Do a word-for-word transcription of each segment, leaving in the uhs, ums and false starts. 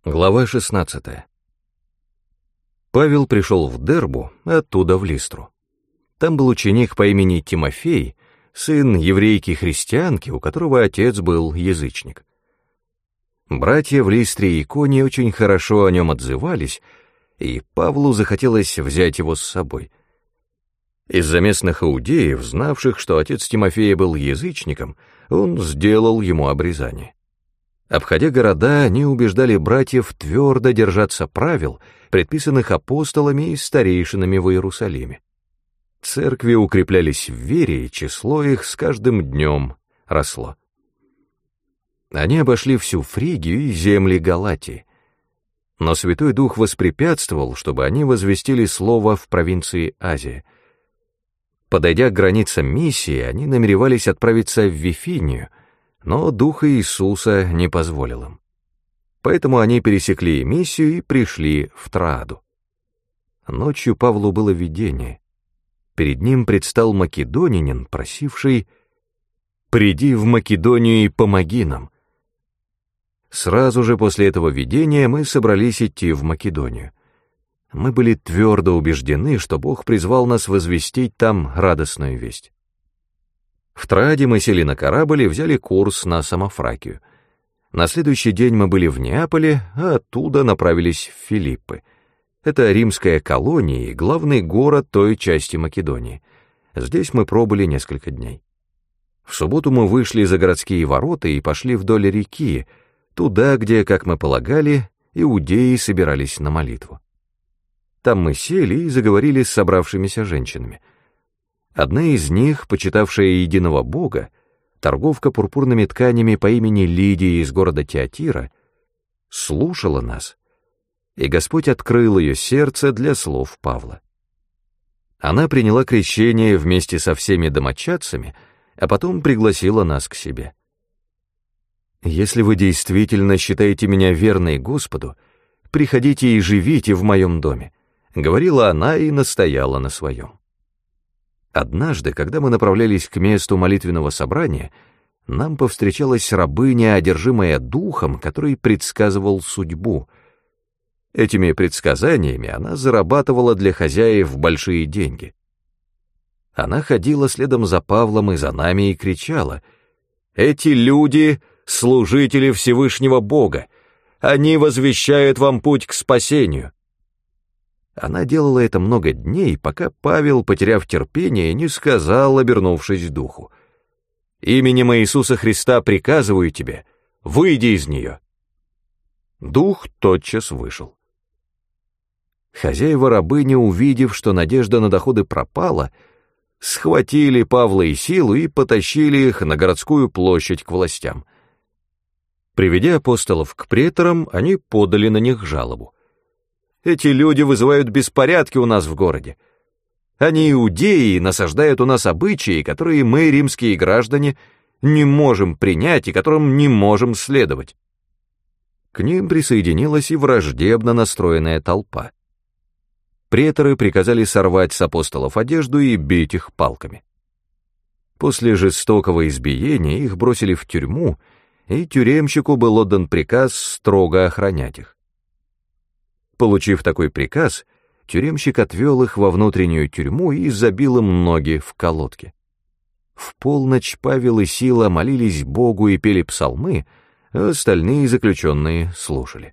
Глава шестнадцатая. Павел пришел в Дербу, оттуда в Листру. Там был ученик по имени Тимофей, сын еврейки-христианки, у которого отец был язычник. Братья в Листре и Иконии очень хорошо о нем отзывались, и Павлу захотелось взять его с собой. Из-за местных иудеев, знавших, что отец Тимофея был язычником, он сделал ему обрезание. Обходя города, они убеждали братьев твердо держаться правил, предписанных апостолами и старейшинами в Иерусалиме. Церкви укреплялись в вере, и число их с каждым днем росло. Они обошли всю Фригию и земли Галатии. Но Святой Дух воспрепятствовал, чтобы они возвестили слово в провинции Азия. Подойдя к границам миссии, они намеревались отправиться в Вифинию, но Дух Иисуса не позволил им. Поэтому они пересекли миссию и пришли в Трааду. Ночью Павлу было видение. Перед ним предстал македонянин, просивший: «Приди в Македонию и помоги нам». Сразу же после этого видения мы собрались идти в Македонию. Мы были твердо убеждены, что Бог призвал нас возвестить там радостную весть. В Трааде мы сели на корабль и взяли курс на Самофракию. На следующий день мы были в Неаполе, а оттуда направились в Филиппы. Это римская колония и главный город той части Македонии. Здесь мы пробыли несколько дней. В субботу мы вышли за городские ворота и пошли вдоль реки, туда, где, как мы полагали, иудеи собирались на молитву. Там мы сели и заговорили с собравшимися женщинами. Одна из них, почитавшая единого Бога, торговка пурпурными тканями по имени Лидия из города Тиатира, слушала нас, и Господь открыл ее сердце для слов Павла. Она приняла крещение вместе со всеми домочадцами, а потом пригласила нас к себе. «Если вы действительно считаете меня верной Господу, приходите и живите в моем доме», — говорила она и настояла на своем. Однажды, когда мы направлялись к месту молитвенного собрания, нам повстречалась рабыня, одержимая духом, который предсказывал судьбу. Этими предсказаниями она зарабатывала для хозяев большие деньги. Она ходила следом за Павлом и за нами и кричала: «Эти люди — служители Всевышнего Бога! Они возвещают вам путь к спасению!» Она делала это много дней, пока Павел, потеряв терпение, не сказал, обернувшись духу: «Именем Иисуса Христа приказываю тебе, выйди из нее». Дух тотчас вышел. Хозяева рабыни, увидев, что надежда на доходы пропала, схватили Павла и Силу и потащили их на городскую площадь к властям. Приведя апостолов к преторам, они подали на них жалобу. «Эти люди вызывают беспорядки у нас в городе. Они иудеи и насаждают у нас обычаи, которые мы, римские граждане, не можем принять и которым не можем следовать». К ним присоединилась и враждебно настроенная толпа. Преторы приказали сорвать с апостолов одежду и бить их палками. После жестокого избиения их бросили в тюрьму, и тюремщику был отдан приказ строго охранять их. Получив такой приказ, тюремщик отвел их во внутреннюю тюрьму и забил им ноги в колодки. В полночь Павел и Сила молились Богу и пели псалмы, а остальные заключенные слушали.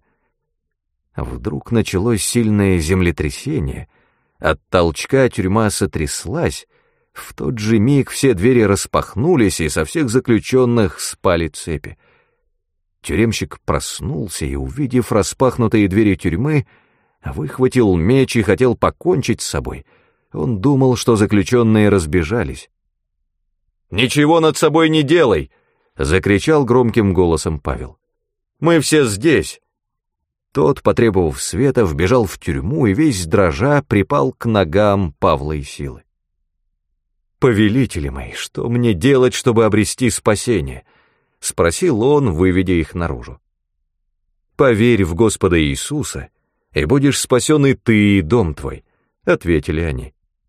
Вдруг началось сильное землетрясение, от толчка тюрьма сотряслась, в тот же миг все двери распахнулись, и со всех заключенных спали цепи. Тюремщик проснулся и, увидев распахнутые двери тюрьмы, выхватил меч и хотел покончить с собой. Он думал, что заключенные разбежались. «Ничего над собой не делай!» — закричал громким голосом Павел. «Мы все здесь!» Тот, потребовав света, вбежал в тюрьму и весь дрожа припал к ногам Павла и Силы. «Повелители мои, что мне делать, чтобы обрести спасение?» — спросил он, выведя их наружу. «Поверь в Господа Иисуса, и будешь спасен и ты, и дом твой», — ответили они.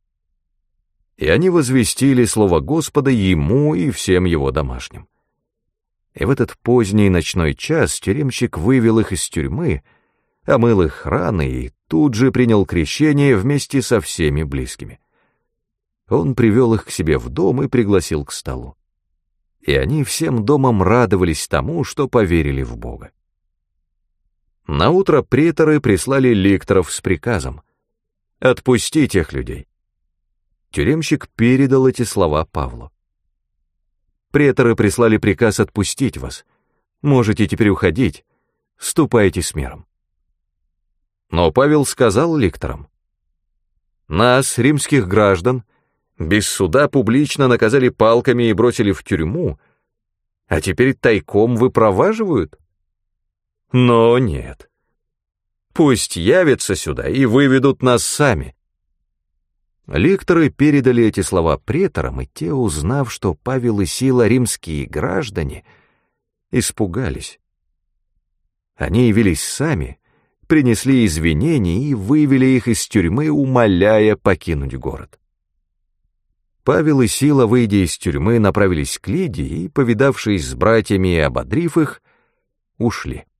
И они возвестили слово Господа ему и всем его домашним. И в этот поздний ночной час тюремщик вывел их из тюрьмы, омыл их раны и тут же принял крещение вместе со всеми близкими. Он привел их к себе в дом и пригласил к столу. И они всем домом радовались тому, что поверили в Бога. Наутро преторы прислали ликторов с приказом «Отпусти тех людей». Тюремщик передал эти слова Павлу. «Преторы прислали приказ отпустить вас. Можете теперь уходить. Ступайте с миром». Но Павел сказал ликторам: «Нас, римских граждан, без суда публично наказали палками и бросили в тюрьму, а теперь тайком выпроваживают? Но нет. Пусть явятся сюда и выведут нас сами». Лекторы передали эти слова преторам, и те, узнав, что Павел и Сила римские граждане, испугались. Они явились сами, принесли извинения и вывели их из тюрьмы, умоляя покинуть город. Павел и Сила, выйдя из тюрьмы, направились к Лидии и, повидавшись с братьями и ободрив их, ушли.